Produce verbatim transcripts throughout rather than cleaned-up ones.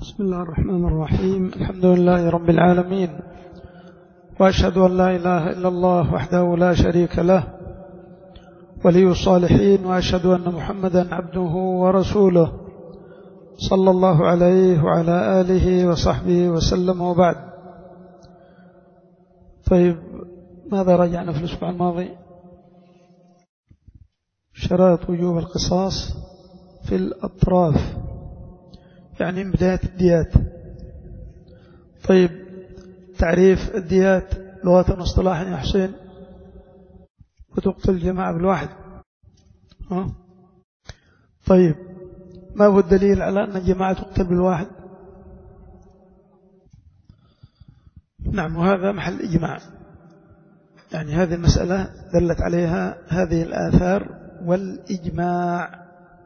بسم الله الرحمن الرحيم. الحمد لله رب العالمين، وأشهد أن لا إله إلا الله وحده لا شريك له ولي الصالحين، وأشهد أن محمدا عبده ورسوله صلى الله عليه وعلى آله وصحبه وسلم، وبعد. طيب، ماذا رجعنا في الأسبوع الماضي؟ شرائط وجوب القصاص في الأطراف، يعني من بداية الديات. طيب، تعريف الديات لغة واصطلاحا يا حسين؟ وتقتل الجماعة بالواحد. ها؟ طيب، ما هو الدليل على أن الجماعة تقتل بالواحد؟ نعم، وهذا محل إجماع، يعني هذه المسألة دلت عليها هذه الآثار والإجماع.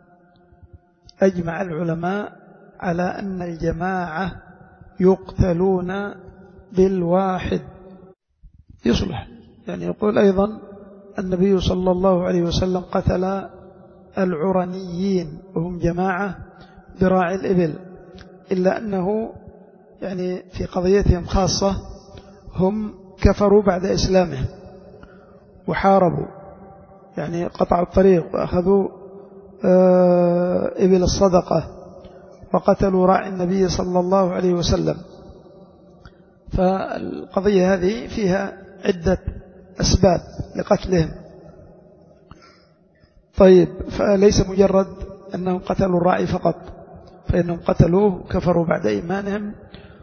أجمع العلماء على أن الجماعة يقتلون بالواحد يصلح. يعني يقول أيضا النبي صلى الله عليه وسلم قتل العرنيين وهم جماعة براعي الإبل، إلا أنه يعني في قضيتهم خاصة هم كفروا بعد إسلامهم وحاربوا، يعني قطعوا الطريق وأخذوا إبل الصدقة وقتلوا راعي النبي صلى الله عليه وسلم. فالقضية هذه فيها عدة أسباب لقتلهم. طيب، فليس مجرد أنهم قتلوا الراعي فقط، فإنهم قتلوه كفروا بعد إيمانهم،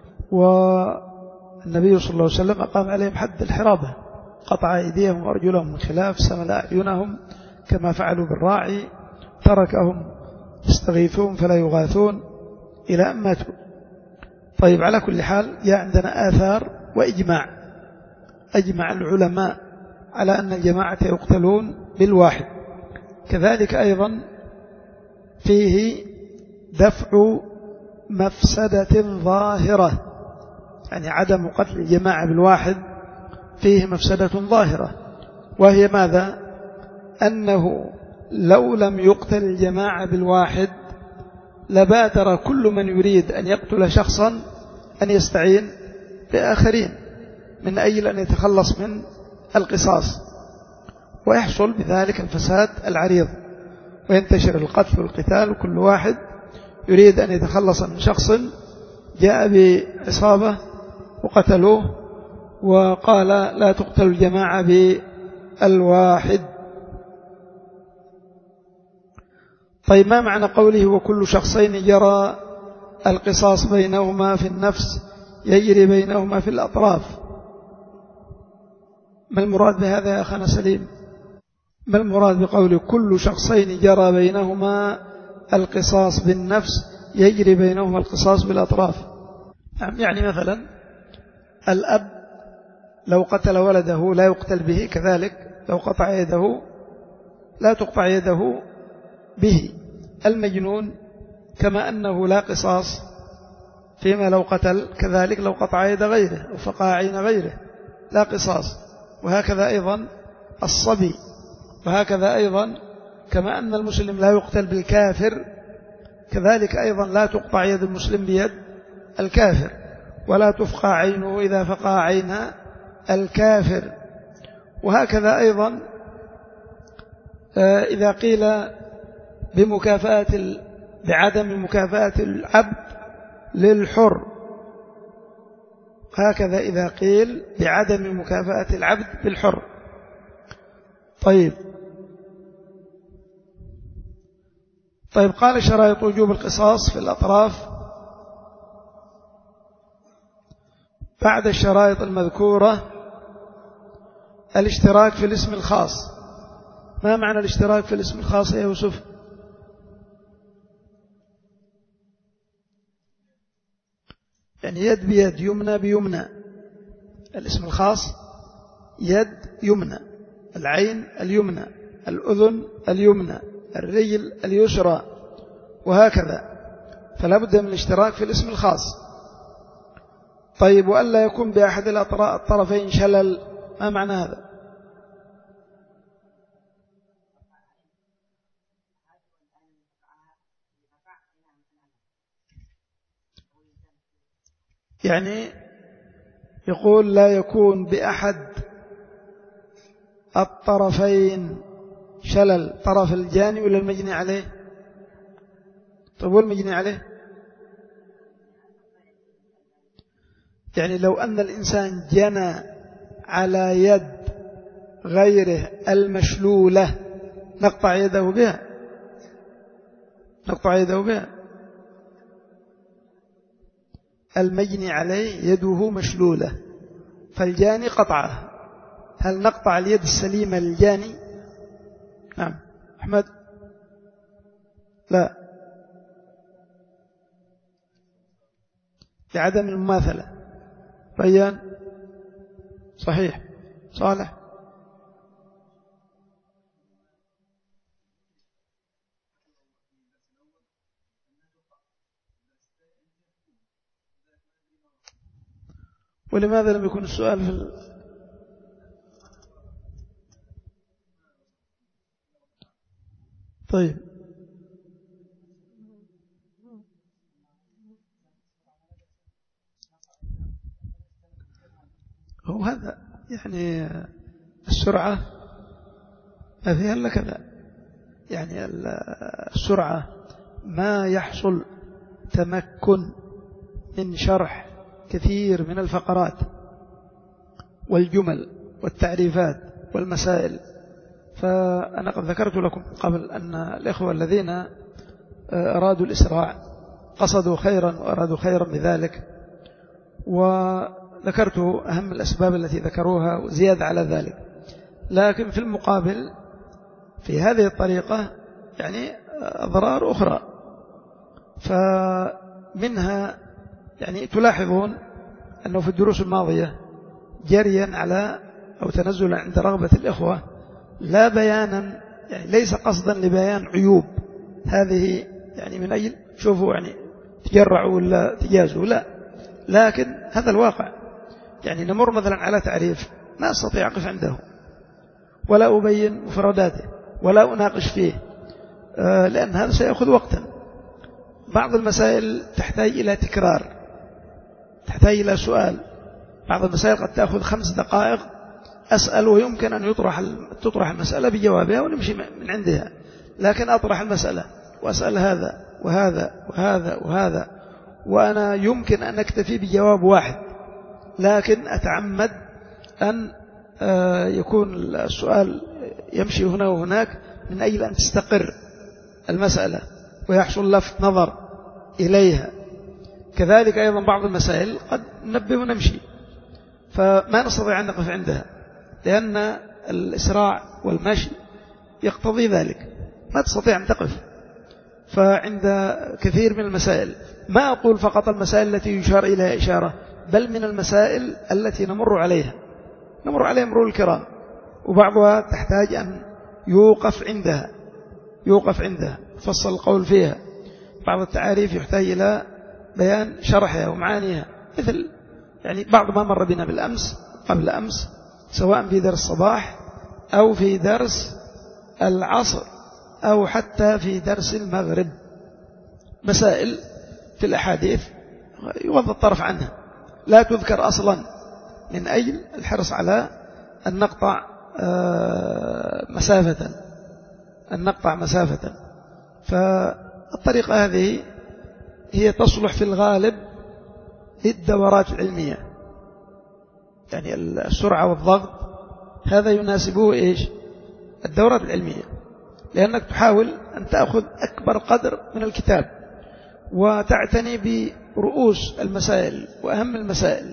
والنبي صلى الله عليه وسلم أقام عليهم حد الحرابة، قطع أيديهم وأرجلهم من خلاف، سمل أعينهم كما فعلوا بالراعي، تركهم يستغيثون فلا يغاثون إلى أن ماتوا. طيب، على كل حال جاء عندنا آثار وإجماع. أجمع العلماء على أن الجماعة يقتلون بالواحد. كذلك أيضا فيه دفع مفسدة ظاهرة، يعني عدم قتل الجماعة بالواحد فيه مفسدة ظاهرة، وهي ماذا؟ أنه لو لم يقتل الجماعة بالواحد لبادر كل من يريد أن يقتل شخصا أن يستعين بآخرين من أجل أن يتخلص من القصاص، ويحصل بذلك الفساد العريض، وينتشر القتل والقتال، وكل واحد يريد أن يتخلص من شخص جاء بعصابة وقتلوه وقال لا تقتل الجماعة بالواحد. طيب، ما معنى قوله وكل شخصين جرى القصاص بينهما في النفس يجري بينهما في الأطراف؟ ما المراد بهذا يا أخانا سليم؟ ما المراد بقوله كل شخصين جرى بينهما القصاص بالنفس يجري بينهما القصاص بالأطراف؟ يعني مثلا الأب لو قتل ولده لا يقتل به، كذلك لو قطع يده لا تقطع يده به. المجنون كما أنه لا قصاص فيما لو قتل، كذلك لو قطع يد غيره وفقع عين غيره لا قصاص. وهكذا أيضا الصبي، وهكذا أيضا كما أن المسلم لا يقتل بالكافر، كذلك أيضا لا تقطع يد المسلم بيد الكافر، ولا تفقع عينه إذا فقع عين الكافر. وهكذا أيضا إذا قيل بمكافأة بعدم مكافأة العبد للحر، هكذا إذا قيل بعدم مكافأة العبد بالحر. طيب طيب قال شرائط وجوب القصاص في الأطراف بعد الشرائط المذكورة الاشتراك في الاسم الخاص. ما معنى الاشتراك في الاسم الخاص يا يوسف؟ يعني يد بيد، يمنى بيمنى. الاسم الخاص يد يمنى، العين اليمنى، الأذن اليمنى، الرجل اليسرى، وهكذا. فلا بد من الاشتراك في الاسم الخاص. طيب، وألا يكون بأحد الطرفين شلل، ما معنى هذا؟ يعني يقول لا يكون بأحد الطرفين شلل، طرف الجاني ولا المجني عليه؟ طيب والمجني عليه؟ يعني لو أن الإنسان جنى على يد غيره المشلولة نقطع يده بها، نقطع يده بها. المجني عليه يده مشلولة فالجاني قطعه، هل نقطع اليد السليمة للجاني؟ نعم. أحمد؟ لا، لعدم المماثلة. ريان؟ صحيح. صالح؟ ولماذا لم يكن السؤال في ال... طيب هو هذا يعني السرعة ما فيها إلا كذا، يعني السرعة ما يحصل تمكن من شرح كثير من الفقرات والجمل والتعريفات والمسائل. فأنا قد ذكرت لكم قبل أن الإخوة الذين أرادوا الإسراع قصدوا خيرا وأرادوا خيرا بذلك، وذكرت أهم الأسباب التي ذكروها وزيادة على ذلك. لكن في المقابل في هذه الطريقة يعني أضرار أخرى، فمنها يعني تلاحظون أنه في الدروس الماضية جريا على أو تنزلا عند رغبة الإخوة لا بيانا، يعني ليس قصدا لبيان عيوب هذه يعني من أجل شوفوا يعني تجرعوا ولا تجازوا، لا، لكن هذا الواقع. يعني نمر مثلا على تعريف ما أستطيع أقف عنده ولا أبين مفرداته ولا أناقش فيه لأن هذا سيأخذ وقتا. بعض المسائل تحتاج إلى تكرار، تحتاج إلى سؤال. بعض المسائل قد تأخذ خمس دقائق أسأل ويمكن أن يطرح تطرح المسألة بجوابها ونمشي من عندها، لكن أطرح المسألة وأسأل هذا وهذا وهذا وهذا وأنا يمكن أن أكتفي بجواب واحد، لكن أتعمد أن يكون السؤال يمشي هنا وهناك من أجل أن تستقر المسألة ويحصل لفت نظر إليها. كذلك أيضا بعض المسائل قد ننبه ونمشي، فما نستطيع أن نقف عندها لأن الإسراع والمشي يقتضي ذلك، ما تستطيع أن تقف. فعند كثير من المسائل ما أقول فقط المسائل التي يشار إليها إشارة، بل من المسائل التي نمر عليها نمر عليها مرور الكرام، وبعضها تحتاج أن يوقف عندها يوقف عندها فصل القول فيها. بعض التعاريف يحتاج إلى بيان شرحها ومعانيها، مثل يعني بعض ما مر بنا بالأمس قبل أمس سواء في درس الصباح أو في درس العصر أو حتى في درس المغرب، مسائل في الأحاديث يغض الطرف عنها لا تذكر أصلا من أجل الحرص على أن نقطع مسافة أن نقطع مسافة. فالطريقة هذه هي تصلح في الغالب للدورات العلمية، يعني السرعة والضغط هذا يناسبه إيش؟ الدورات العلمية، لأنك تحاول أن تأخذ أكبر قدر من الكتاب وتعتني برؤوس المسائل وأهم المسائل،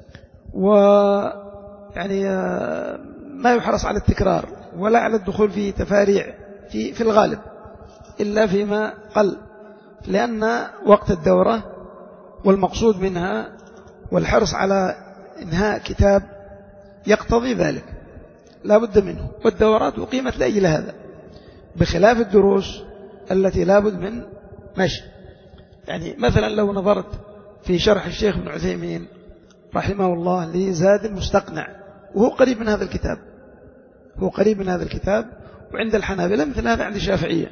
ويعني ما يحرص على التكرار ولا على الدخول في تفاريع في في الغالب إلا فيما قل، لأن وقت الدورة والمقصود منها والحرص على إنهاء كتاب يقتضي ذلك لا بد منه، والدورات أقيمت لأجل هذا، بخلاف الدروس التي لا بد من مشي. يعني مثلا لو نظرت في شرح الشيخ ابن عثيمين رحمه الله لزاد المستقنع، وهو قريب من هذا الكتاب هو قريب من هذا الكتاب وعند الحنابلة مثل هذا عند الشافعية،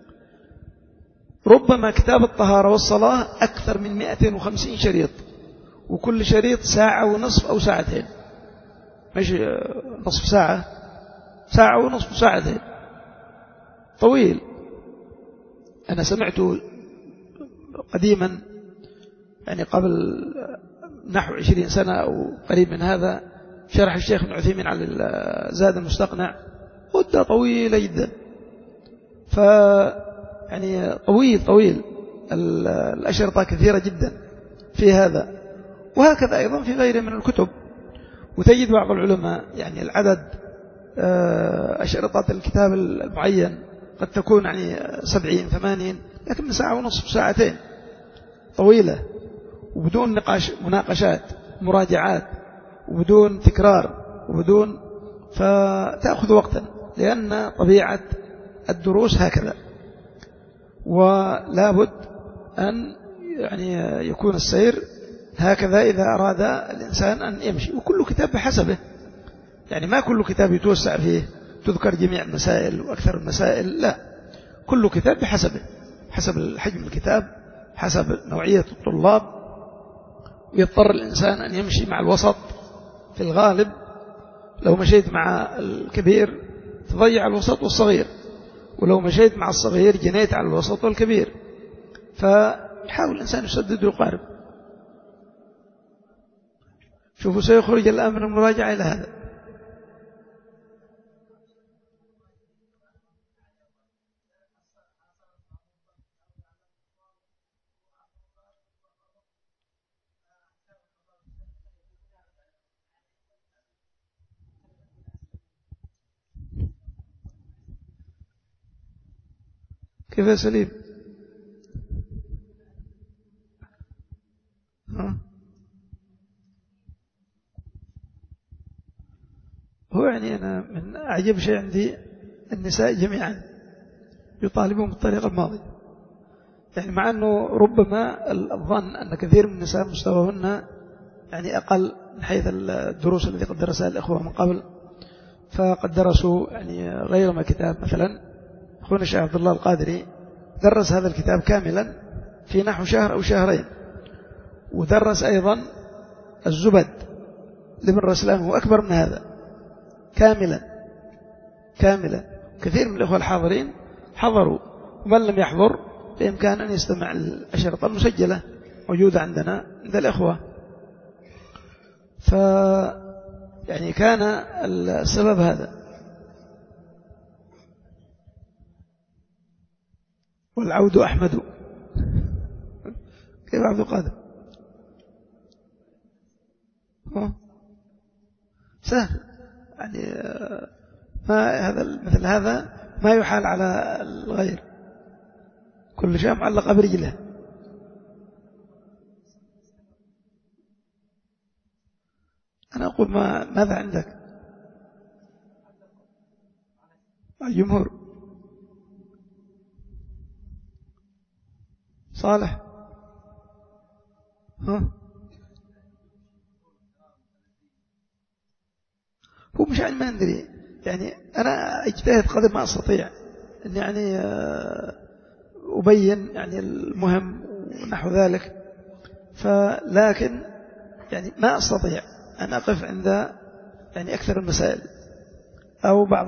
ربما كتاب الطهارة والصلاة أكثر من مئتين وخمسين شريط، وكل شريط ساعة ونصف أو ساعتين، مش نصف ساعة، ساعة ونصف ساعتين، طويل. أنا سمعته قديما يعني قبل نحو عشرين سنة أو قريب من هذا، شرح الشيخ ابن عثيمين على زاد المستقنع، مدة طويلة جدا، ف يعني طويل طويل، الأشرطة كثيرة جدا في هذا، وهكذا أيضا في غيره من الكتب. وتجد بعض العلماء يعني العدد أشرطة الكتاب المعين قد تكون يعني سبعين ثمانين، لكن من ساعة ونصف ساعتين، طويلة، وبدون نقاش مناقشات مراجعات، وبدون تكرار، وبدون، فتأخذ وقتا، لأن طبيعة الدروس هكذا. ولا بد أن يعني يكون السير هكذا إذا أراد الإنسان أن يمشي، وكل كتاب بحسبه، يعني ما كل كتاب يتوسع فيه تذكر جميع المسائل وأكثر المسائل، لا، كل كتاب بحسبه، حسب حجم الكتاب، حسب نوعية الطلاب، ويضطر الإنسان أن يمشي مع الوسط في الغالب. لو مشيت مع الكبير تضيع الوسط والصغير، ولو مشيت مع الصغير جنيت على الوسط والكبير، فيحاول الإنسان يسدد ويقارب. شوفوا سيخرج الآن من المراجعة إلى هذا. كيف يا سليم؟ ها؟ هو يعني أنا من أعجب شيء عندي النساء جميعا يطالبون بالطريقة الماضية، يعني مع أنه ربما الظن أن كثير من النساء مستواهن يعني أقل من حيث الدروس التي قد درسها الإخوة من قبل، فقد درسوا يعني غير ما كتاب. مثلا أخونا الشيخ عبد الله القادري درس هذا الكتاب كاملا في نحو شهر أو شهرين، ودرس أيضا الزبد لابن رسلان، هو أكبر من هذا كاملا كاملا. كثير من الأخوة الحاضرين حضروا، ومن لم يحضر بإمكان أن يستمع الأشرطة المسجلة موجودة عندنا عند الأخوة. ف يعني كان السبب هذا. والعود أحمد. كيف عبد القادر؟ سهل، يعني ما هذا مثل هذا ما يحال على الغير، كل شيء معلق برجله. أنا أقول ما ماذا عندك؟ الجمهور. صالح. ها؟ هو مش يعني ما أدري، يعني أنا أجتهد قدر ما أستطيع أن يعني أبين يعني المهم ونحو ذلك، فلكن يعني ما أستطيع أن أقف عند يعني أكثر المسائل أو بعض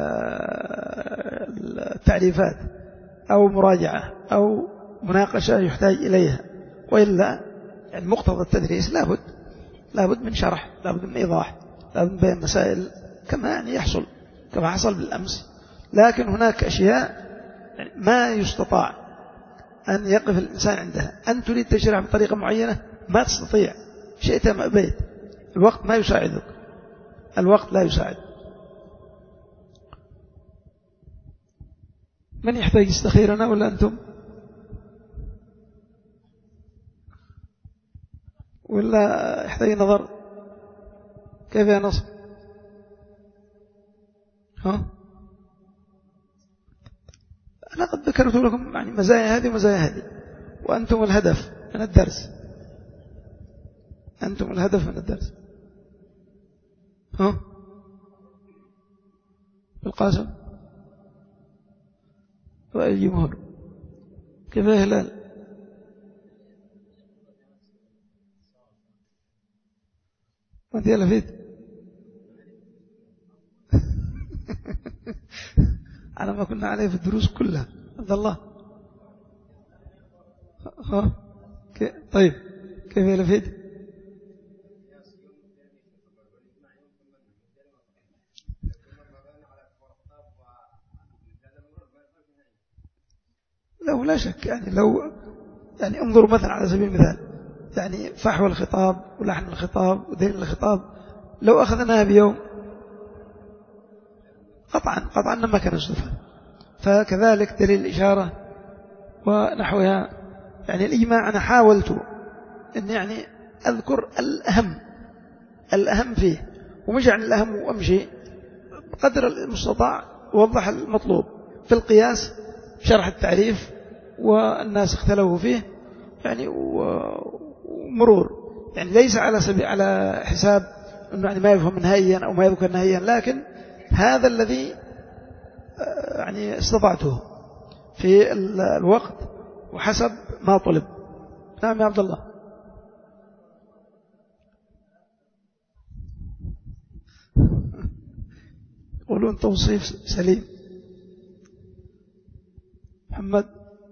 التعريفات أو مراجعة أو مناقشة يحتاج إليها، وإلا يعني مقتضى التدريس لابد لابد من شرح، لابد من إيضاح، لابد من بيان مسائل كما يعني يحصل كما حصل بالأمس. لكن هناك أشياء يعني ما يستطاع أن يقف الإنسان عندها. أن تريد تشرح بطريقة معينة ما تستطيع، شئت ما أبيت، الوقت ما يساعدك، الوقت لا يساعد. من يحتاج يستخيرنا ولا أنتم؟ ولا يحتاج نظر؟ كيف يا نصر؟ ها؟ أنا قد ذكرت لكم يعني مزايا هذه ومزايا هذه، وأنتم الهدف من الدرس، أنتم الهدف من الدرس. ها؟ القاسم والجمهور. كيف يا هلال؟ وانت يا لفيت على ما كنا عليه في الدروس كلها. عبد الله ها طيب كيف يا لفيت؟ لو لا شك يعني لو يعني انظروا مثلا على سبيل المثال يعني فحوى الخطاب ولحن الخطاب ودين الخطاب لو أخذناها بيوم قطعا قطعا ما كان الصفة. فكذلك دليل الإشارة ونحوها يعني الإجماع أنا حاولت أن يعني أذكر الأهم الأهم فيه ومش عن الأهم وأمشي بقدر المستطاع ووضح المطلوب في القياس شرح التعريف والناس اختلفوا فيه يعني ومرور يعني ليس على سبيل على حساب أنه يعني ما يفهم نهائيا أو ما يذكر نهائيا لكن هذا الذي يعني استطعته في الوقت وحسب ما طلب. نعم يا عبد الله. يقولون توصيف سليم. محمد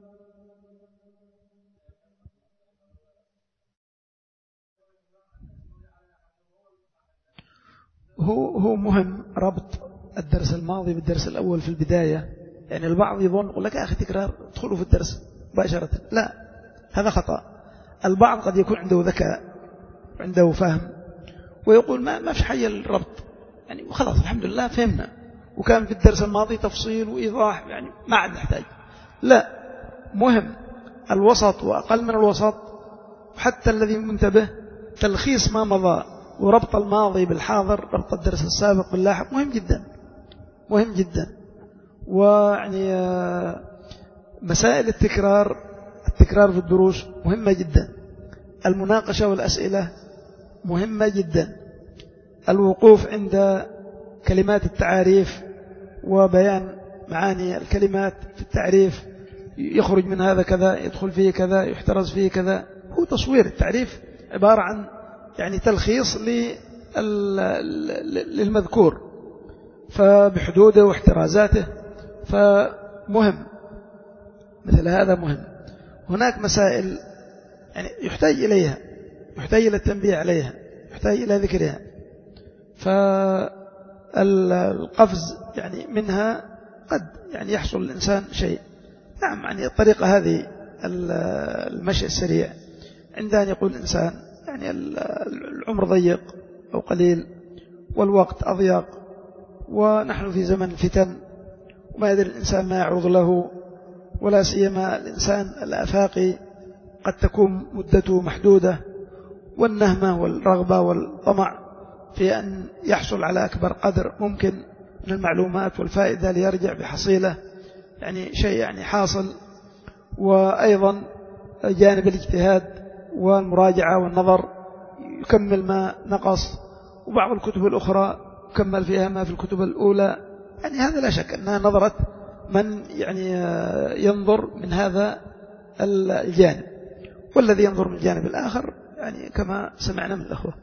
هو هو مهم ربط الدرس الماضي بالدرس الأول في البداية. يعني البعض يظن يقول لك يا أخي تكرار ادخلوا في الدرس مباشرة، لا هذا خطأ. البعض قد يكون عنده ذكاء عنده فهم ويقول ما ما في حاجة للربط يعني وخلاص الحمد لله فهمنا وكان في الدرس الماضي تفصيل وإيضاح يعني ما عاد نحتاج. لا مهم الوسط وأقل من الوسط وحتى الذي منتبه تلخيص ما مضى وربط الماضي بالحاضر ربط الدرس السابق باللاحق مهم جدا مهم جدا. ويعني مسائل التكرار التكرار في الدروس مهمة جدا. المناقشة والأسئلة مهمة جدا. الوقوف عند كلمات التعاريف وبيان معاني الكلمات في التعريف يخرج من هذا كذا يدخل فيه كذا يحترز فيه كذا. هو تصوير التعريف عبارة عن يعني تلخيص للمذكور فبحدوده واحترازاته فمهم مثل هذا مهم. هناك مسائل يعني يحتاج إليها يحتاج إلى التنبيه عليها يحتاج إلى ذكرها. فالقفز يعني منها قد يعني يحصل الإنسان شيء. نعم يعني الطريقة هذه المشي السريع عند أن يقول الإنسان يعني العمر ضيق أو قليل والوقت أضيق ونحن في زمن الفتن وما يدري الإنسان ما يعرض له ولا سيما الإنسان الآفاقي قد تكون مدته محدودة والنهمة والرغبة والطمع في أن يحصل على أكبر قدر ممكن من المعلومات والفائدة ليرجع بحصيلة يعني شيء يعني حاصل. وأيضا جانب الاجتهاد والمراجعة والنظر يكمل ما نقص وبعض الكتب الأخرى يكمل فيها ما في الكتب الأولى. يعني هذا لا شك أنها نظرة من يعني ينظر من هذا الجانب والذي ينظر من الجانب الآخر يعني كما سمعنا من الأخوة.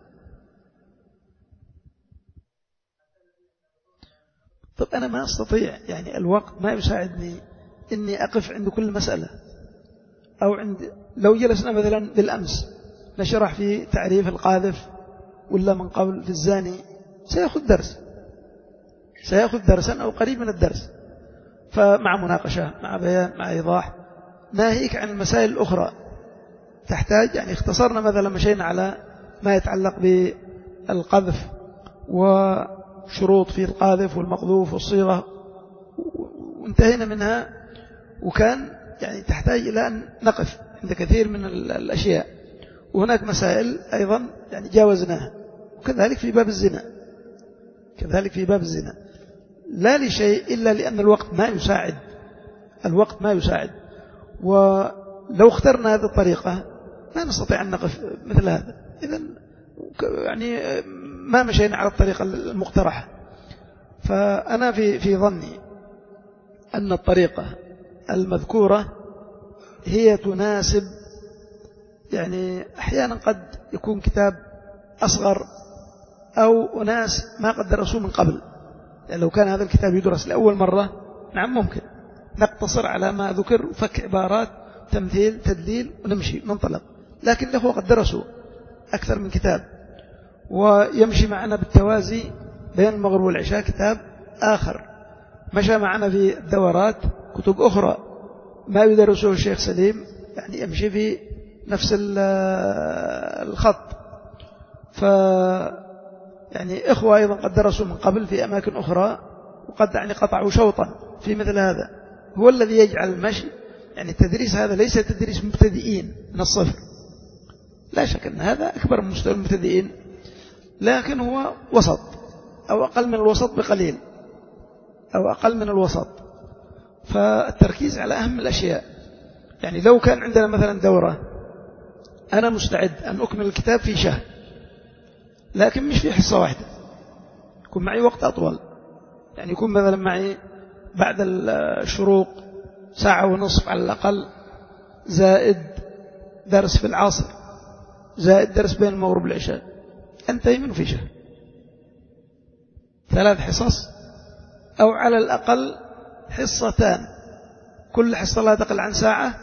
طب أنا ما أستطيع يعني الوقت ما يساعدني إني أقف عند كل مسألة أو عند لو جلسنا مثلا بالأمس نشرح في تعريف القاذف ولا من قبل في الزاني سيأخذ درس سيأخذ درسا أو قريب من الدرس. فمع مناقشة مع بيان مع إيضاح ناهيك عن المسائل الأخرى تحتاج يعني اختصرنا مثلا مشينا على ما يتعلق بالقذف وشروط في القاذف والمقذوف والصيغة وانتهينا منها وكان يعني تحتاج إلى أن نقف عند كثير من الأشياء. وهناك مسائل أيضا يعني جاوزناها وكذلك في باب الزنا كذلك في باب الزنا لا لشيء إلا لأن الوقت ما يساعد الوقت ما يساعد. ولو اخترنا هذه الطريقة ما نستطيع أن نقف مثل هذا. إذن يعني ما مشينا على الطريقة المقترحة. فأنا في في ظني أن الطريقة المذكورة هي تناسب يعني أحيانا قد يكون كتاب أصغر أو أناس ما قد درسوا من قبل. يعني لو كان هذا الكتاب يدرس لأول مرة نعم ممكن نقتصر على ما ذكر وفك عبارات تمثيل تدليل ونمشي ننطلق، لكن الأخوة قد درسوا أكثر من كتاب، ويمشي معنا بالتوازي بين المغرب والعشاء كتاب آخر، مشى معنا في الدورات كتب أخرى ما يدرسه الشيخ سليم، يعني يمشي في نفس الخط. ف يعني إخوة أيضا قد درسوا من قبل في أماكن أخرى وقد يعني قطعوا شوطا في مثل هذا، هو الذي يجعل المشي. يعني التدريس هذا ليس تدريس مبتدئين من الصفر، لا شك أن هذا أكبر من مستوى المبتدئين، لكن هو وسط أو أقل من الوسط بقليل أو أقل من الوسط. فالتركيز على أهم الأشياء. يعني لو كان عندنا مثلا دورة أنا مستعد أن أكمل الكتاب في شهر، لكن مش في حصة واحدة، يكون معي وقت أطول. يعني يكون مثلا معي بعد الشروق ساعة ونصف على الأقل، زائد درس في العصر، زائد درس بين المغرب والعشاء، أنتهي منه في شهر. ثلاث حصص أو على الأقل حصتان، كل حصة لا تقل عن ساعة،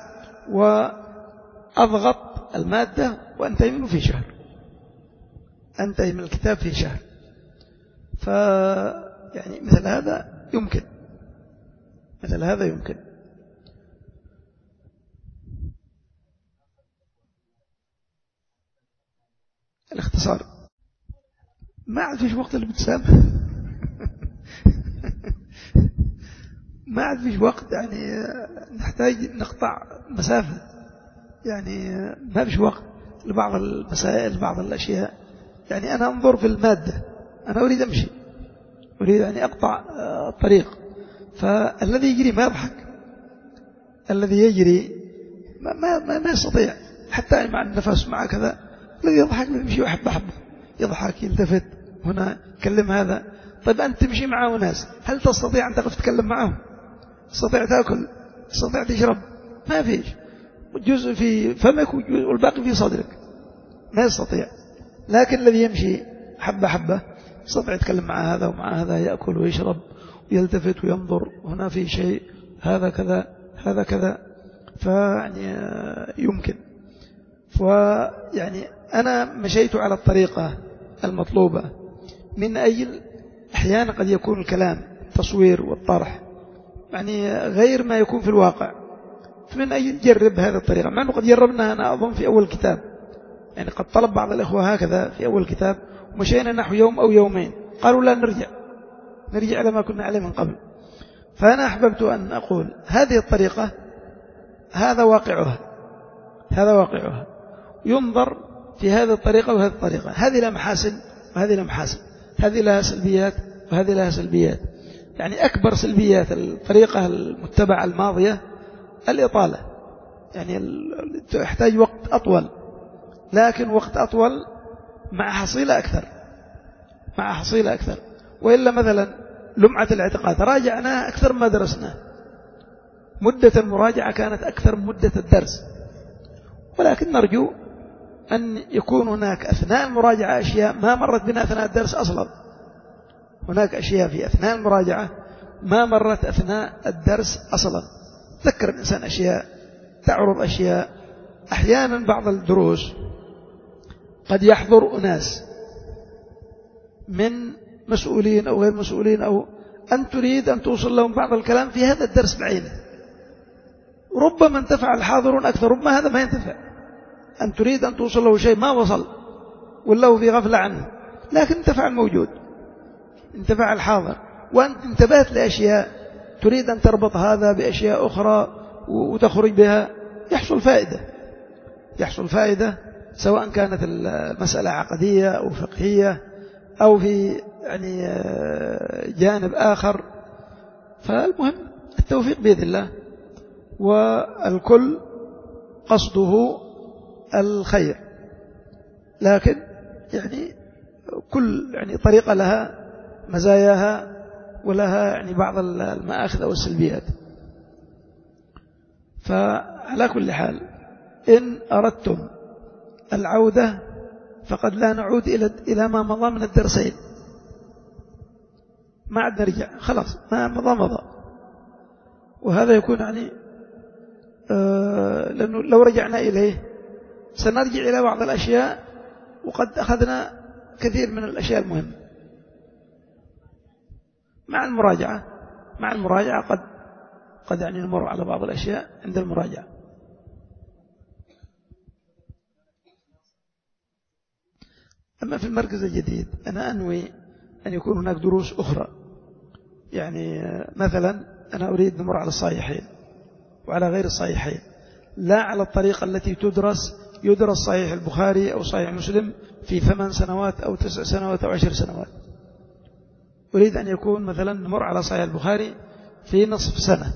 وأضغط المادة وأنتهي منه في شهر، أنتهي من الكتاب في شهر. ف يعني مثل هذا يمكن، مثل هذا يمكن. الاختصار ما عاد فيش وقت للابتسام ما عاد فيش وقت، يعني نحتاج نقطع مسافة، يعني ما فيش وقت لبعض المسائل بعض الأشياء. يعني أنا أنظر في المادة، أنا أريد أمشي، أريد أن أقطع الطريق، فالذي يجري ما يضحك، الذي يجري ما, ما, ما, ما يستطيع حتى مع النفس مع كذا. الذي يضحك يمشي وحبة حبة، يضحك يلتفت هنا يكلم هذا. طيب أنت تمشي معه ناس، هل تستطيع أن تقف تتكلم معهم؟ تستطيع تأكل؟ تستطيع تشرب؟ ما فيش، جزء في فمك والباقي في صدرك، ما يستطيع. لكن الذي يمشي حبة حبة يستطيع يتكلم مع هذا ومع هذا، يأكل ويشرب ويلتفت وينظر هنا في شيء، هذا كذا هذا كذا. فيعني يمكن. ويعني أنا مشيت على الطريقة المطلوبة من أجل أحيانا قد يكون الكلام التصوير والطرح يعني غير ما يكون في الواقع، فمن أجل جرب هذه الطريقة، مع أنه قد جربنا أنا أظن في أول كتاب، يعني قد طلب بعض الإخوة هكذا في أول كتاب، ومشينا نحو يوم أو يومين قالوا لا نرجع نرجع على ما كنا عليه من قبل. فأنا أحببت أن أقول هذه الطريقة هذا واقعها، هذا واقعها، ينظر في هذه الطريقة وهذه الطريقة، هذه لها محاسن وهذه لها محاسن، هذه لها سلبيات وهذه لها سلبيات. يعني أكبر سلبيات الطريقة المتبعة الماضية الإطالة، يعني تحتاج وقت أطول، لكن وقت أطول مع حصيلة أكثر، مع حصيلة أكثر. وإلا مثلا لمعة الاعتقاد راجعناها أكثر ما درسناه، مدة المراجعة كانت أكثر من مدة الدرس، ولكن نرجو أن يكون هناك أثناء المراجعة أشياء ما مرت بنا أثناء الدرس أصلا. هناك أشياء في أثناء المراجعة ما مرت أثناء الدرس أصلا. تذكر الإنسان أشياء، تعرض أشياء. أحيانا بعض الدروس قد يحضر أناس من مسؤولين أو غير مسؤولين، أو أن تريد أن توصل لهم بعض الكلام في هذا الدرس بعينه، ربما انتفع الحاضرون أكثر، ربما هذا ما ينتفع. أن تريد أن توصل له شيء ما وصل ولا هو في غفلة عنه، لكن انتفع الموجود، انتفع الحاضر، وأنت انتبهت لأشياء تريد أن تربط هذا بأشياء أخرى وتخرج بها، يحصل فائدة، يحصل فائدة سواء كانت المسألة عقدية أو فقهية أو في يعني جانب آخر. فالمهم التوفيق بإذن الله، والكل قصده الخير، لكن يعني كل يعني طريقة لها مزاياها ولها يعني بعض المآخذ أو السلبيات. فعلى كل حال إن أردتم العودة فقد لا نعود إلى إلى ما مضى من الدرسين، ما عاد نرجع، خلاص ما مضى مضى. وهذا يكون يعني آه لأنه لو رجعنا إليه سنرجع إلى بعض الأشياء وقد أخذنا كثير من الأشياء المهمة. مع المراجعة مع المراجعة قد قد يعني نمر على بعض الأشياء عند المراجعة. أما في المركز الجديد أنا أنوي أن يكون هناك دروس أخرى، يعني مثلا أنا أريد نمر على الصحيحين وعلى غير الصحيحين، لا على الطريقة التي تدرس يدرس صحيح البخاري أو صحيح مسلم في ثمان سنوات أو تسع سنوات أو عشر سنوات. أريد أن يكون مثلا نمر على صحيح البخاري في نصف سنة،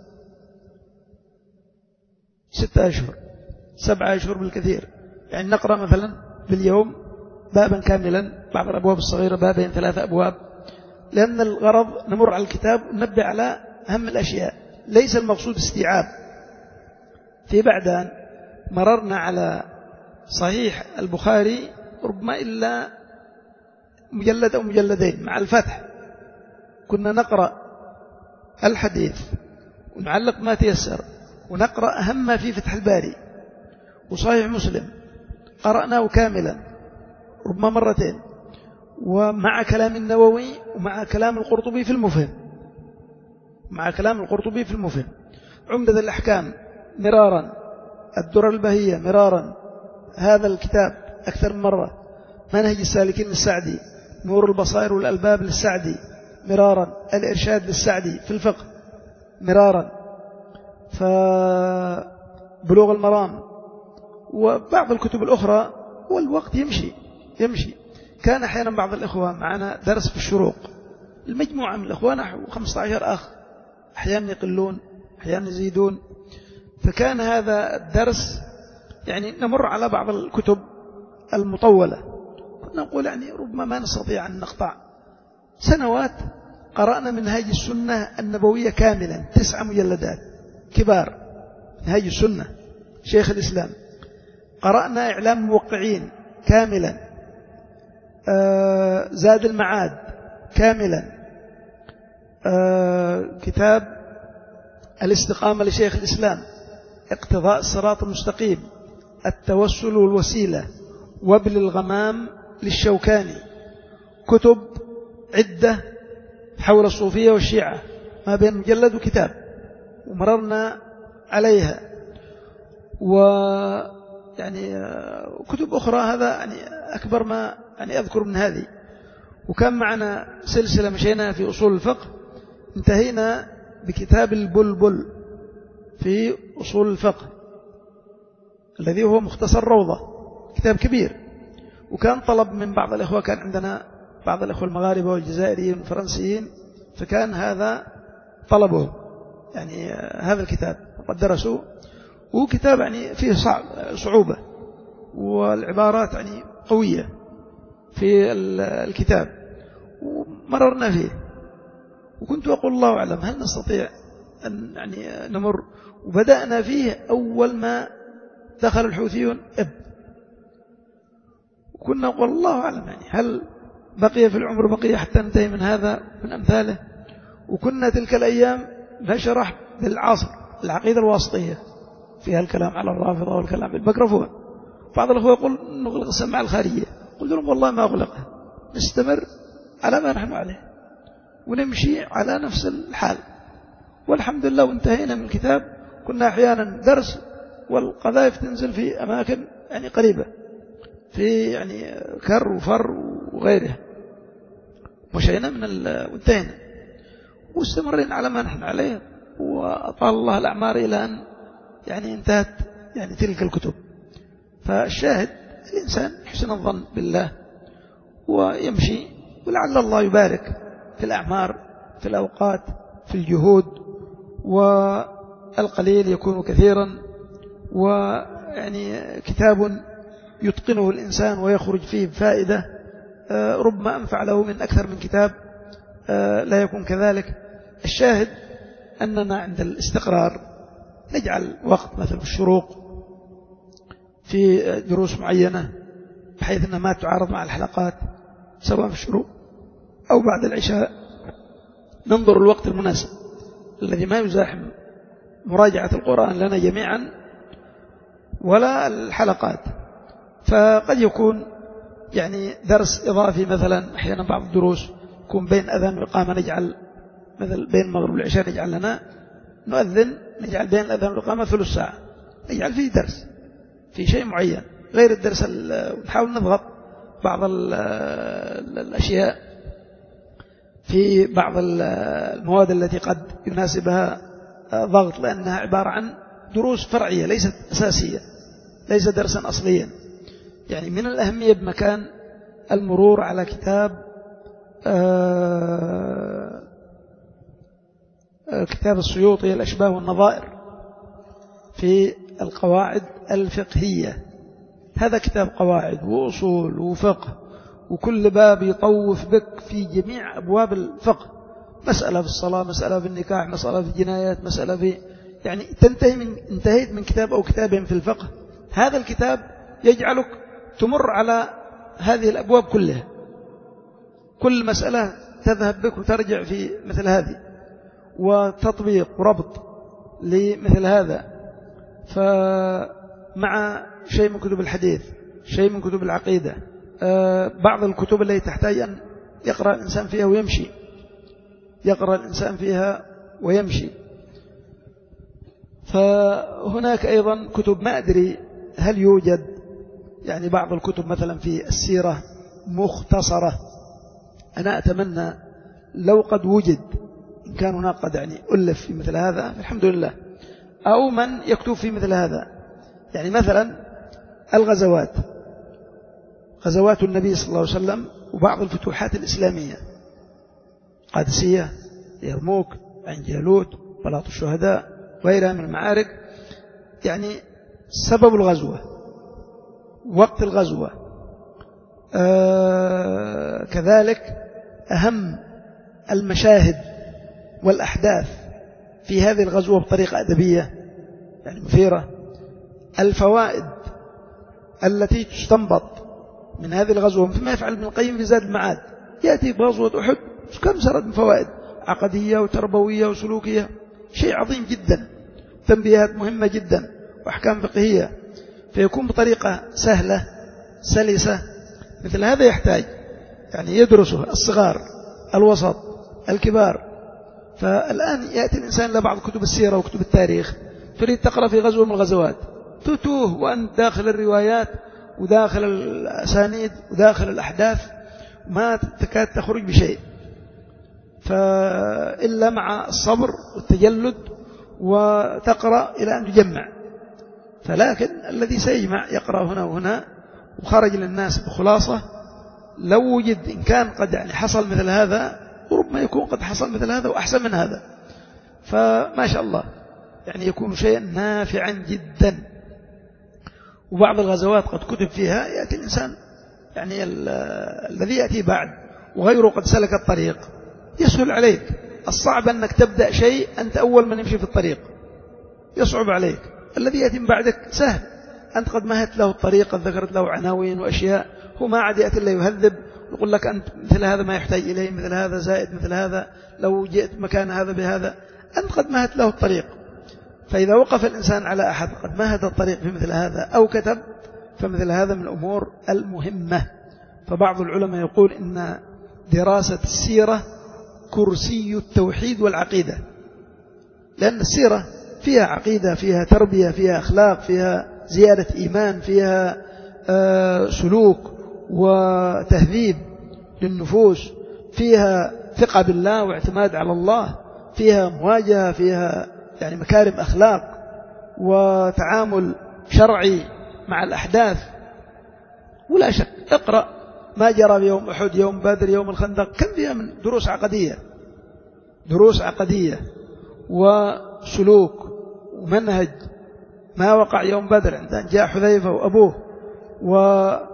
ستة أشهر سبعة أشهر بالكثير، يعني نقرأ مثلا باليوم بابا كاملا، بعض الأبواب الصغيرة بابين ثلاثة أبواب، لأن الغرض نمر على الكتاب وننبه على أهم الأشياء، ليس المقصود استيعاب. في بعدان مررنا على صحيح البخاري ربما إلا مجلد أو مجلدين مع الفتح، كنا نقرأ الحديث ونعلق ما تيسر ونقرأ أهم ما في فتح الباري. وصحيح مسلم قرأناه كاملا ربما مرتين، ومع كلام النووي ومع كلام القرطبي في المفهم مع كلام القرطبي في المفهم عمدة الأحكام مرارا، الدرر البهية مرارا، هذا الكتاب أكثر من مرة، منهج السالكين للسعدي، نور البصائر والألباب للسعدي مرارا، الإرشاد للسعدي في الفقه مرارا، فبلوغ المرام وبعض الكتب الأخرى. والوقت يمشي يمشي كان أحيانا بعض الإخوة معنا درس في الشروق، المجموعة من الإخوة نحو خمسة عشر أخ، أحيانا يقلون أحيانا يزيدون، فكان هذا الدرس يعني نمر على بعض الكتب المطولة، كنا نقول يعني ربما ما نستطيع أن نقطع. سنوات قرأنا منهاج السنة النبوية كاملا تسع مجلدات كبار، منهاج السنة شيخ الإسلام، قرأنا إعلام الموقعين كاملا، آه زاد المعاد كاملا، آه كتاب الاستقامة لشيخ الإسلام، اقتضاء الصراط المستقيم، التوسل والوسيلة، وابل الغمام للشوكاني، كتب عدة حول الصوفية والشيعة ما بين مجلد وكتاب ومررنا عليها، ويعني كتب أخرى هذا يعني أكبر ما يعني أذكر من هذه. وكان معنا سلسلة مشينا في أصول الفقه، انتهينا بكتاب البلبل في أصول الفقه الذي هو مختصر روضة، كتاب كبير. وكان طلب من بعض الإخوة، كان عندنا بعض الإخوة المغاربة والجزائريين والفرنسيين، فكان هذا طلبهم يعني هذا الكتاب وقد درسوا، وكتاب يعني فيه صعب صعوبة والعبارات يعني قوية في الكتاب، ومررنا فيه. وكنت أقول الله أعلم هل نستطيع أن يعني نمر، وبدأنا فيه أول ما دخل الحوثيون أب، وكنا نقول الله أعلم يعني هل بقي في العمر بقية حتى ننتهي من هذا من أمثاله. وكنا تلك الأيام نشرح بالعصر العقيدة الواسطية فيها الكلام على الرافضة والكلام بالميكروفون. بعض الأخوة يقول نغلق السماعة الخارجية، قلت لهم والله ما أغلقها، نستمر على ما نحن عليه ونمشي على نفس الحال، والحمد لله وانتهينا من الكتاب. كنا أحيانا درس والقذائف تنزل في أماكن يعني قريبة في يعني كر وفر وغيرها، مشينا من وانتهينا واستمرين على ما نحن عليه، وأطال الله الأعمار إلى أن يعني انتهت يعني تلك الكتب. فالشاهد الإنسان حسن الظن بالله ويمشي، ولعل الله يبارك في الأعمار في الأوقات في الجهود، والقليل يكون كثيرا، ويعني كتاب يتقنه الإنسان ويخرج فيه بفائدة ربما أنفع له من أكثر من كتاب لا يكون كذلك. الشاهد أننا عند الاستقرار نجعل وقت مثل الشروق في دروس معينة، بحيث أنها ما تعارض مع الحلقات سواء في الشروق أو بعد العشاء. ننظر الوقت المناسب الذي ما يزاحم مراجعة القرآن لنا جميعا ولا الحلقات. فقد يكون يعني درس إضافي مثلا، أحيانا بعض الدروس يكون بين أذان وإقامة نجعل مثل بين المغرب والعشاء نجعل لنا نؤذن، نجعل بين الأذان والإقامة ثلث ساعة، نجعل فيه درس في شيء معين غير الدرس. نحاول نضغط بعض الأشياء في بعض المواد التي قد يناسبها ضغط، لأنها عبارة عن دروس فرعية ليست أساسية، ليس درسا أصليا. يعني من الأهمية بمكان المرور على كتاب آه كتاب السيوطي الأشباه والنظائر في القواعد الفقهية. هذا كتاب قواعد وأصول وفقه، وكل باب يطوف بك في جميع أبواب الفقه، مسألة في الصلاة، مسألة في النكاح، مسألة في الجنايات، مسألة في يعني تنتهي من انتهيت من كتاب أو كتابين في الفقه. هذا الكتاب يجعلك تمر على هذه الأبواب كلها، كل مسألة تذهب بك وترجع في مثل هذه، وتطبيق وربط لمثل هذا. فمع شيء من كتب الحديث، شيء من كتب العقيدة، بعض الكتب التي تحتاج أن يقرأ الإنسان فيها ويمشي، يقرأ الإنسان فيها ويمشي. فهناك أيضا كتب ما أدري هل يوجد يعني بعض الكتب مثلا في السيرة مختصرة، أنا أتمنى لو قد وجد، إن كان هناك قد يعني ألف في مثل هذا الحمد لله، أو من يكتب في مثل هذا. يعني مثلا الغزوات، غزوات النبي صلى الله عليه وسلم وبعض الفتوحات الإسلامية، قادسية، يرموك، عنجالوت، بلاط الشهداء، غيرها من المعارك، يعني سبب الغزوة، وقت الغزوة، آه كذلك أهم المشاهد والأحداث في هذه الغزوة بطريقة أدبية يعني مثيرة، الفوائد التي تستنبط من هذه الغزوة، فيما يفعل ابن القيم في زاد المعاد، يأتي بغزوة أحد كم سرد من فوائد عقدية وتربوية وسلوكية، شيء عظيم جدا، تنبيهات مهمة جدا وأحكام فقهية، فيكون بطريقة سهلة سلسة. مثل هذا يحتاج يعني يدرسه الصغار الوسط الكبار. فالآن يأتي الإنسان لبعض كتب السيرة وكتب التاريخ، تريد تقرأ في غزوة من الغزوات، تتوه وأنت داخل الروايات وداخل الأسانيد وداخل الأحداث، ما تكاد تخرج بشيء، فإلا مع الصبر والتجلد وتقرأ إلى أن تجمع. فلكن الذي سيجمع يقرأ هنا وهنا وخرج للناس بخلاصة، لو وجد إن كان قد يعني حصل مثل هذا، وربما يكون قد حصل مثل هذا وأحسن من هذا، فما شاء الله يعني يكون شيئا نافعا جدا. وبعض الغزوات قد كتب فيها يأتي الإنسان يعني الذي يأتي بعد وغيره قد سلك الطريق يسهل عليك. الصعب أنك تبدأ شيء أنت أول من يمشي في الطريق، يصعب عليك. الذي يأتي من بعدك سهل، أنت قد مهت له الطريق، قد ذكرت له عناوين وأشياء، هو ما عاد يأتي إلا يهذب، يقول لك أنت مثل هذا ما يحتاج إليه، مثل هذا زائد، مثل هذا لو جئت مكان هذا بهذا، أنت قد مهت له الطريق. فإذا وقف الإنسان على أحد قد مهد الطريق في مثل هذا أو كتب، فمثل هذا من الأمور المهمة. فبعض العلماء يقول إن دراسة السيرة كرسي التوحيد والعقيدة، لأن السيرة فيها عقيدة، فيها تربية، فيها أخلاق، فيها زيادة إيمان، فيها آه سلوك وتهذيب للنفوس، فيها ثقة بالله واعتماد على الله، فيها مواجهة، فيها يعني مكارم أخلاق وتعامل شرعي مع الأحداث. ولا شك اقرأ ما جرى بيوم أحد، يوم بدر، يوم الخندق، كم فيها من دروس عقدية، دروس عقدية وسلوك ومنهج. ما وقع يوم بدر عندما جاء حذيفة وأبوه وقد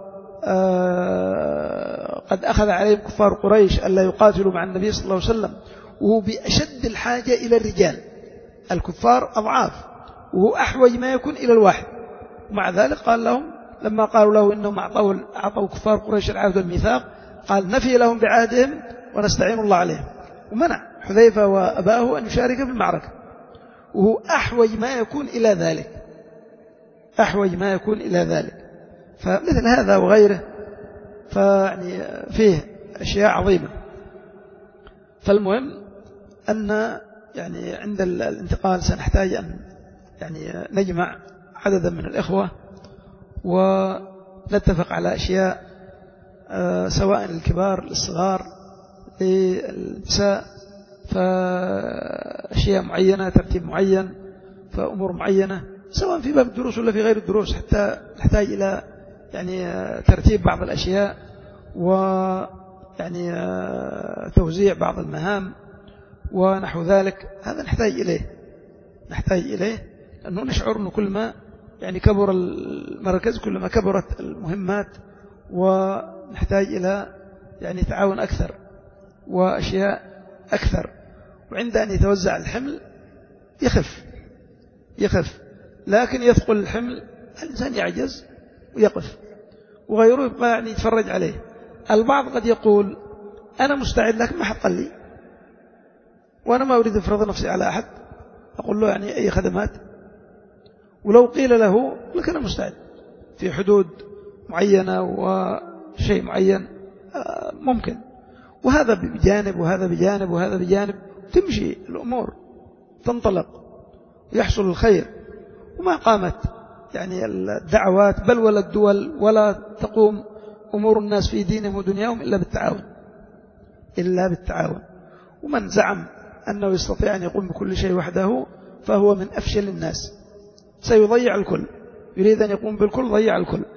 أخذ عليهم كفار قريش ألا يقاتلوا مع النبي صلى الله عليه وسلم، وهو بأشد الحاجة إلى الرجال، الكفار أضعاف وهو أحوج ما يكون إلى الواحد، ومع ذلك قال لهم لما قالوا له إنهم أعطوا, أعطوا كفار قريش العهد والميثاق قال نفي لهم بعهدهم ونستعين الله عليهم، ومنع حذيفة وأباه أن يشارك في المعركة، وهو أحوج ما يكون إلى ذلك، أحوج ما يكون إلى ذلك. فمثل هذا وغيره فيعني فيه أشياء عظيمة. فالمهم أن يعني عند الانتقال سنحتاج أن يعني نجمع عددا من الإخوة ونتفق على أشياء سواء للكبار للصغار للنساء، فأشياء معينة ترتيب معين فأمور معينة سواء في باب الدروس ولا في غير الدروس، حتى نحتاج إلى يعني ترتيب بعض الأشياء ويعني توزيع بعض المهام ونحو ذلك. هذا نحتاج إليه نحتاج إليه لأنه نشعر أنه كل ما يعني كبر المركز كل ما كبرت المهمات، ونحتاج إلى يعني تعاون أكثر وأشياء أكثر. وعند أن يتوزع الحمل يخف يخف لكن يثقل الحمل الإنسان يعجز ويقف وغيره يبقى يعني يتفرج عليه. البعض قد يقول أنا مستعد لكن ما حد قال لي، وأنا ما أريد أفرض نفسي على أحد، أقول له يعني أي خدمات، ولو قيل له لك أنا مستعد في حدود معينة وشيء معين ممكن، وهذا بجانب وهذا بجانب وهذا بجانب، تمشي الأمور تنطلق ويحصل الخير. وما قامت يعني الدعوات بل ولا الدول ولا تقوم أمور الناس في دينهم ودنياهم إلا بالتعاون إلا بالتعاون. ومن زعم أنه يستطيع أن يقوم بكل شيء وحده فهو من أفشل الناس، سيضيع الكل، يريد أن يقوم بالكل ضيع الكل،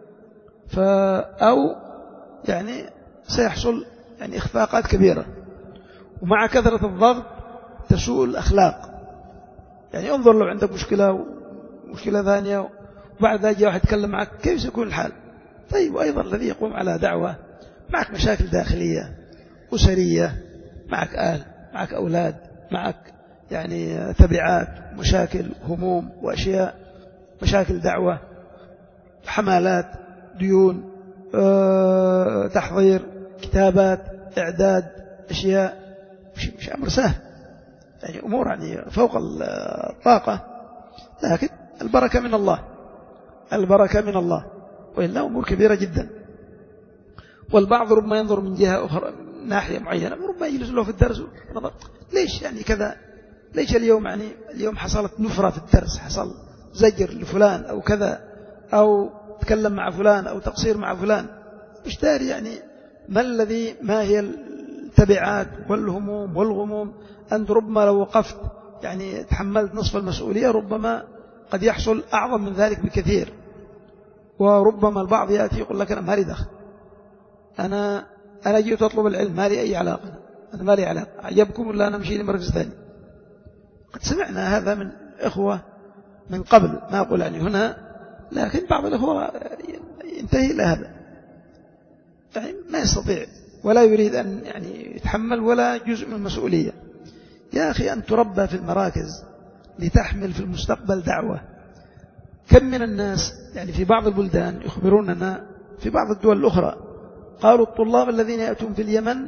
أو يعني سيحصل يعني إخفاقات كبيرة. ومع كثرة الضغط تسوء الأخلاق. يعني انظر لو عندك مشكلة ومشكلة ثانية وبعد ذلك واحد يتكلم معك كيف سيكون الحال؟ طيب وأيضا الذي يقوم على دعوة معك مشاكل داخلية أسرية، معك أهل، معك أولاد، معك يعني تبعات مشاكل هموم وأشياء، مشاكل دعوة، حمالات، ديون، أه، تحضير كتابات، إعداد أشياء، مش, مش أمر سهل، يعني أمور يعني فوق الطاقة، لكن البركة من الله البركة من الله وإلا أمور كبيرة جدا. والبعض ربما ينظر من جهة أخرى ناحية معينة، ربما يجلس له في الدرس نظر ليش يعني كذا، ليش اليوم يعني اليوم حصلت نفرة في الدرس، حصل زجر لفلان أو كذا، أو تكلم مع فلان أو تقصير مع فلان، مش داري يعني ما الذي ما هي التبعات والهموم والغموم. أنت ربما لو وقفت يعني تحملت نصف المسؤولية ربما قد يحصل أعظم من ذلك بكثير. وربما البعض يأتي يقول لك أنا ما لي دخل، أنا أنا جيت أطلب العلم ما لي أي علاقة، أنا ما لي علاقة، عجبكم ولا أنا مشي لمركز ثاني. قد سمعنا هذا من إخوة من قبل، ما أقول يعني هنا، لكن بعض الإخوة ينتهي إلى هذا، يعني ما يستطيع ولا يريد أن يعني يتحمل ولا جزء من المسؤولية. يا أخي أن تربى في المراكز لتحمل في المستقبل دعوة. كم من الناس يعني في بعض البلدان يخبروننا في بعض الدول الأخرى قالوا الطلاب الذين يأتون في اليمن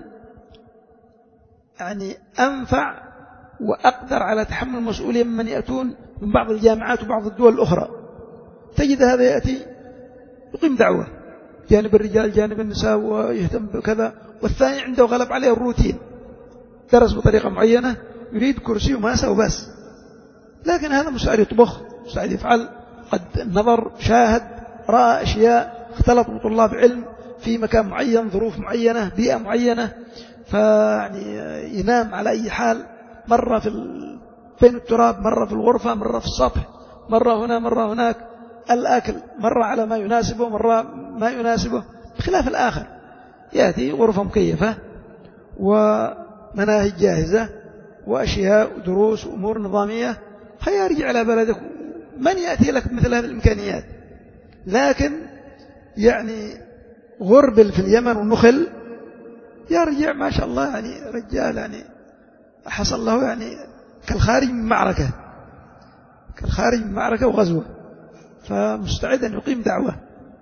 يعني أنفع وأقدر على تحمل المسؤولية ممن يأتون من بعض الجامعات وبعض الدول الأخرى. تجد هذا يأتي يقيم دعوة جانب الرجال جانب النساء ويهتم بكذا، والثاني عنده غلب عليه الروتين، درس بطريقة معينة يريد كرسي وماسة وبس، لكن هذا مستعد يطبخ مستعد يفعل، قد نظر شاهد رأى أشياء، اختلط بطلاب علم في مكان معين، ظروف معينة، بيئة معينة، فيعني ينام على أي حال، مرة في بين التراب، مرة في الغرفة، مرة في السطح، مرة هنا مرة هناك، الأكل مرة على ما يناسبه مرة ما يناسبه، بخلاف الآخر يأتي غرفة مكيفة ومناهج جاهزة وأشياء ودروس وأمور نظامية، هيرجع على بلدك من يأتي لك مثل هذه الإمكانيات. لكن يعني غربل في اليمن والنخل يرجع ما شاء الله يعني رجال يعني حصل له يعني كالخارج من معركة كالخارج من معركة وغزوة، فمستعد أن يقيم دعوة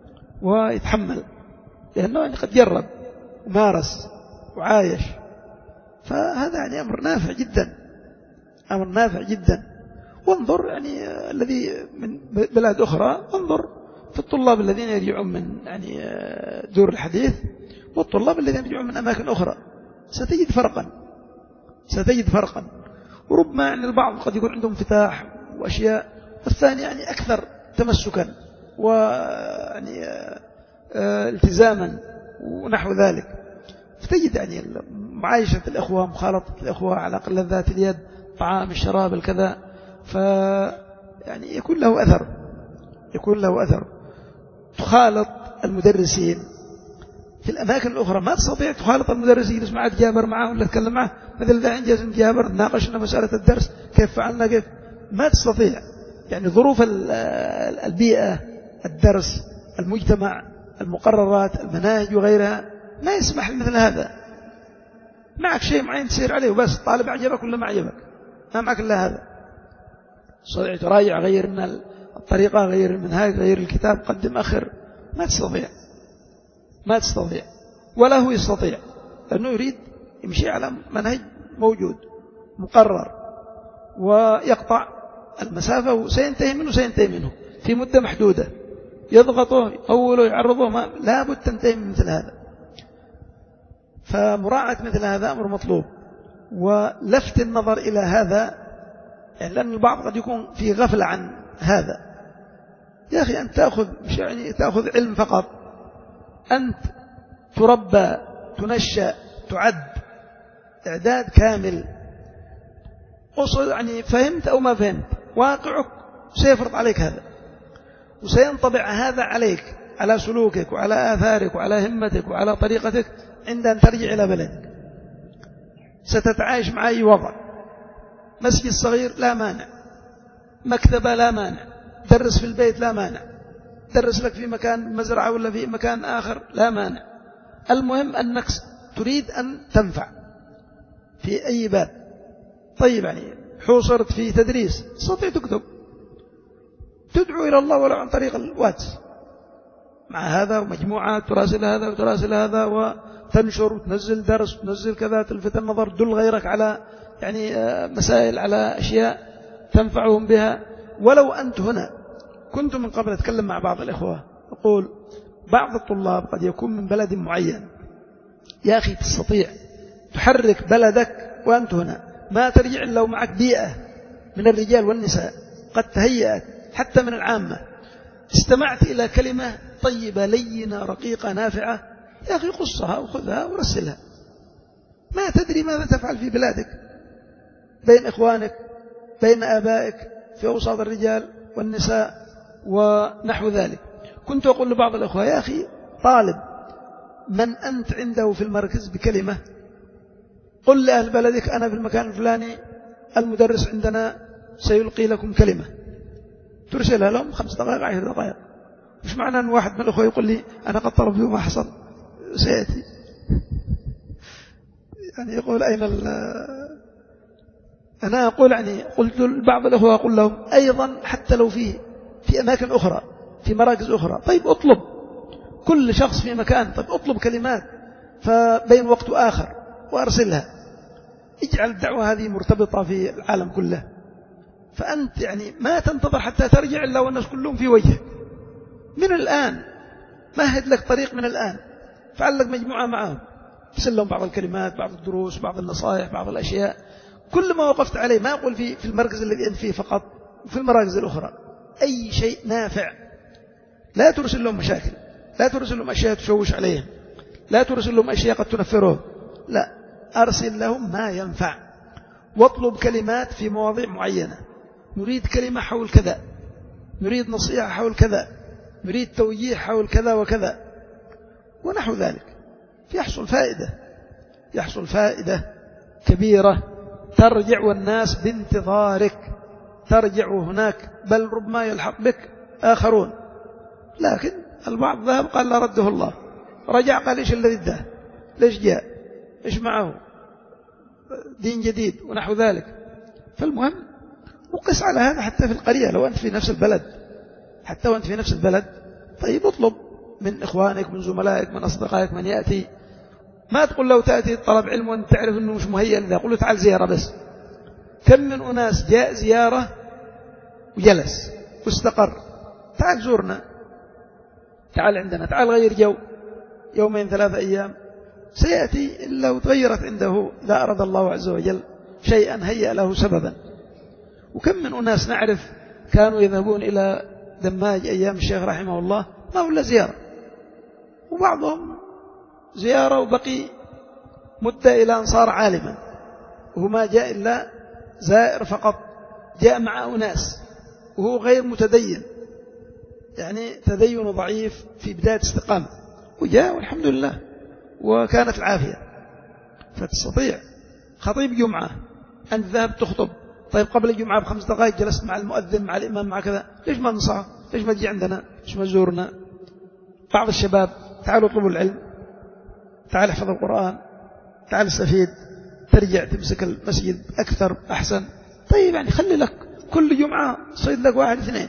ويتحمل، لأنه يعني قد جرب ومارس وعايش. فهذا يعني أمر نافع جدا، أمر نافع جدا. وانظر يعني الذي من بلاد أخرى، انظر في الطلاب الذين يرجعون من يعني دور الحديث والطلاب الذين يرجعون من أماكن أخرى، ستجد فرقا ستجد فرقا وربما يعني البعض قد يكون عندهم انفتاح وأشياء، والثاني يعني أكثر تمسكا ويعني التزاما ونحو ذلك. فتجد يعني معايشة الأخوة، مخالطة الأخوة على قلة ذات اليد، طعام الشراب الكذا، فيعني يكون له أثر يكون له أثر. تخالط المدرسين في الأماكن الأخرى، ما تستطيع تخالط المدرسين، يجلس معه جابر معه ولا تتكلم معه مثل ذا إنجاز جابر ناقشنا مسألة الدرس كيف فعلنا كيف، ما تستطيع. يعني ظروف البيئة، الدرس، المجتمع، المقررات، المناهج وغيرها ما يسمح مثل هذا. معك شيء معين تسير عليه وبس، طالب أعجبك ولا ما أعجبك، ما معك إلا هذا. صديق تراجع، غير من الطريقة، غير المنهاج، غير الكتاب، قدم أخر، ما تستطيع ما تستطيع ولا هو يستطيع، لأنه يريد يمشي على منهج موجود مقرر ويقطع المسافة وسينتهي منه سينتهي منه في مدة محدودة، يضغطه يطوله يعرضه، ما لا بد تنتهي من مثل هذا. فمراعاة مثل هذا أمر مطلوب، ولفت النظر إلى هذا، يعني لأن البعض قد يكون في غفلة عن هذا. يا أخي أنت تأخذ مش يعني تأخذ علم فقط، أنت تربى تنشأ تعد إعداد كامل، أصل يعني فهمت أو ما فهمت، واقعك سيفرض عليك هذا، وسينطبع هذا عليك، على سلوكك وعلى آثارك وعلى همتك وعلى طريقتك عند أن ترجع إلى بلدك. ستتعايش مع أي وضع، مسجد صغير لا مانع، مكتبة لا مانع، درس في البيت لا مانع، درس لك في مكان مزرعة ولا في مكان آخر لا مانع. المهم أنك تريد أن تنفع في أي باب. طيب يعني حوصرت في تدريس، تستطيع تكتب، تدعو إلى الله ولو عن طريق الواتس مع هذا، ومجموعات تراسل هذا وتراسل هذا، وتنشر وتنزل درس وتنزل كذا، تلفت النظر، دل غيرك على يعني مسائل، على أشياء تنفعهم بها. ولو أنت هنا كنت من قبل أتكلم مع بعض الإخوة، أقول بعض الطلاب قد يكون من بلد معين، يا أخي تستطيع تحرك بلدك وأنت هنا، ما ترجع إلا ومعك بيئة من الرجال والنساء قد تهيأت حتى من العامة، استمعت إلى كلمة طيبة لينة رقيقة نافعة، يا أخي قصها وخذها ورسلها. ما تدري ماذا تفعل في بلادك، بين إخوانك، بين آبائك، في أوساط الرجال والنساء ونحو ذلك. كنت أقول لبعض الأخوة، يا أخي طالب من أنت عنده في المركز بكلمة، قل لأهل بلدك أنا في المكان الفلاني المدرس عندنا سيلقي لكم كلمة، ترسلها لهم خمس دقائق عشر دقائق. مش معنى أن واحد من الأخوة يقول لي أنا قد طلبت ما حصل سيأتي، يعني يقول أين ال أنا أقول يعني قلت لبعض الأخوة أقول لهم أيضا حتى لو في في أماكن أخرى في مراكز أخرى، طيب أطلب، كل شخص في مكان، طيب أطلب كلمات فبين وقت آخر وأرسلها، اجعل الدعوة هذه مرتبطة في العالم كله. فأنت يعني ما تنتظر حتى ترجع إلا والناس كلهم في وجهك من الآن، مهد لك طريق من الآن، فعل لك مجموعة معهم، ارسل لهم بعض الكلمات، بعض الدروس، بعض النصائح، بعض الأشياء، كل ما وقفت عليه، ما أقول في في المركز الذي أنت فيه فقط، وفي المراكز الأخرى، أي شيء نافع. لا ترسل لهم مشاكل، لا ترسل لهم أشياء تشوش عليهم، لا ترسل لهم أشياء قد تنفرهم، لا، أرسل لهم ما ينفع، واطلب كلمات في مواضيع معينة، نريد كلمة حول كذا، نريد نصيحة حول كذا، نريد توجيه حول كذا وكذا ونحو ذلك، يحصل فائدة يحصل فائدة كبيرة، ترجع والناس بانتظارك، ترجع هناك، بل ربما يلحق بك آخرون. لكن البعض ذهب قال لا رده الله، رجع قال إيش الذي ده، ليش جاء، إيش معه دين جديد ونحو ذلك. فالمهم وقس على هذا حتى في القرية، لو أنت في نفس البلد، حتى وأنت في نفس البلد، طيب اطلب من إخوانك من زملائك من أصدقائك من يأتي، ما تقول له تأتي طلب علم وأنت تعرف أنه مش مهيأ لذا، قل له تعال زيارة بس. كم من أناس جاء زيارة وجلس واستقر، تعال زورنا، تعال عندنا، تعال غير جو يومين ثلاثة أيام، سيأتي إلا وتغيرت عنده إذا أراد الله عز وجل شيئا هيأ له سببا. وكم من أناس نعرف كانوا يذهبون إلى دماج أيام الشيخ رحمه الله ما هو إلا زيارة، وبعضهم زيارة وبقي مدة إلى أن صار عالما، وهو ما جاء إلا زائر فقط، جاء مع أناس وهو غير متدين، يعني تدين ضعيف في بداية استقامة، وجاء والحمد لله وكانت العافية. فتستطيع خطيب جمعة أنت ذهبت تخطب، طيب قبل الجمعة بخمس دقائق جلست مع المؤذن مع الإمام مع كذا، ليش ما ننصحه؟ ليش ما تجي عندنا؟ ليش ما تزورنا؟ بعض الشباب تعالوا اطلبوا العلم، تعال احفظ القرآن، تعال استفيد، ترجع تمسك المسجد أكثر أحسن. طيب يعني خلي لك كل جمعة صيد لك واحد اثنين.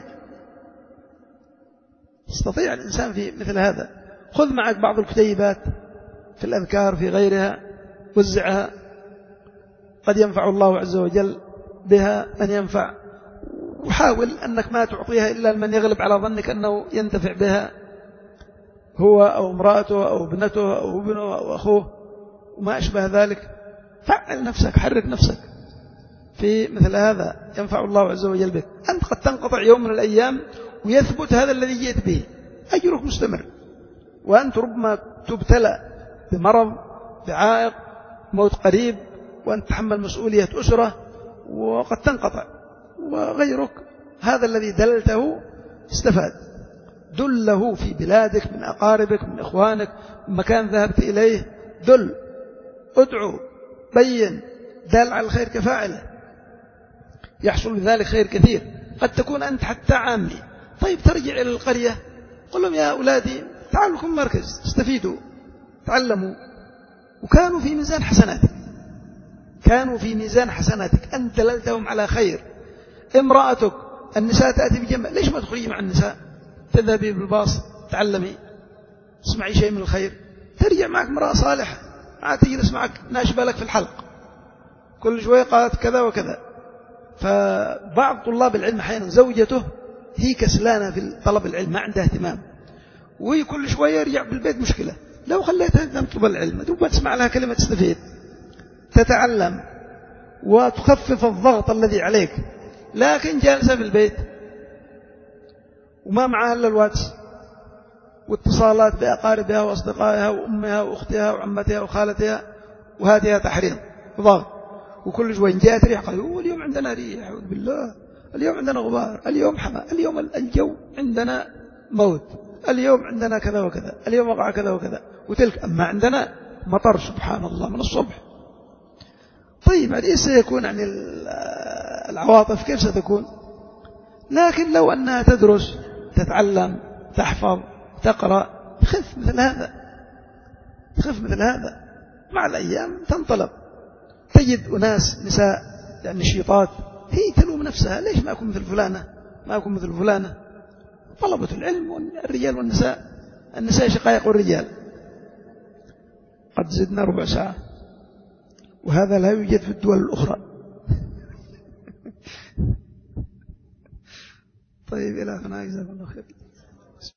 يستطيع الإنسان في مثل هذا. خذ معك بعض الكتيبات في الأذكار في غيرها، وزعها، قد ينفع الله عز وجل بها من ينفع، وحاول أنك ما تعطيها إلا لمن يغلب على ظنك أنه ينتفع بها، هو أو امرأته أو ابنته أو ابنه أو أخوه وما أشبه ذلك. فعل نفسك، حرك نفسك في مثل هذا، ينفع الله عز وجل بك. أنت قد تنقطع يوم من الأيام ويثبت هذا الذي جئت به، أجرك مستمر، وأنت ربما تبتلى بمرض، بعائق، موت قريب، وأنت تحمل مسؤولية أسرة وقد تنقطع، وغيرك هذا الذي دللته استفاد. دله في بلادك من أقاربك من إخوانك من مكان ذهبت إليه، دل، ادعو، بين، دال على الخير كفاعله، يحصل بذلك خير كثير. قد تكون أنت حتى عامي، طيب ترجع إلى القرية قل لهم يا أولادي تعالوا لكم مركز استفيدوا تعلموا، وكانوا في ميزان حسناتك، كانوا في ميزان حسناتك، أنت دللتهم على خير. امرأتك النساء تأتي بجنب، ليش ما تخرجي مع النساء؟ تذهبي بالباص تعلمي، اسمعي شيء من الخير، ترجع معك امرأة صالحة، ما تجلس معك ناشبة لك في الحلق كل شوية قالت كذا وكذا. فبعض طلاب العلم أحيانا زوجته هي كسلانة في طلب العلم، ما عندها اهتمام، وهي كل شوية يرجع بالبيت مشكلة. لو خليتها تطلب العلم دوبا تسمع لها كلمة تستفيد، تتعلم وتخفف الضغط الذي عليك. لكن جالسة في البيت وما معها إلا الواتس واتصالات بأقاربها وأصدقائها وأمها وأختها وعمتها وخالتها، وهذه تحريم وضغط، وكل شوي جاءت ريح قالوا اليوم عندنا ريح، أعوذ بالله، اليوم عندنا غبار، اليوم حمى، اليوم الجو عندنا موت، اليوم عندنا كذا وكذا، اليوم وقع كذا وكذا، وتلك أما عندنا مطر سبحان الله من الصبح. طيب يعني إيه سيكون عن العواطف؟ كيف ستكون؟ لكن لو أنها تدرس تتعلم تحفظ تقرأ، خف مثل هذا، خف مثل هذا، مع الأيام تنطلق. تجد أناس نساء يعني نشيطات، هي تلوم نفسها، ليش ما أكون مثل فلانة، ما أكون مثل فلانة. طلبة العلم والرجال والنساء، النساء شقائق الرجال. قد زدنا ربع ساعة، وهذا لا يوجد في الدول الأخرى. طيب إلى هنا، جزاكم الله خير.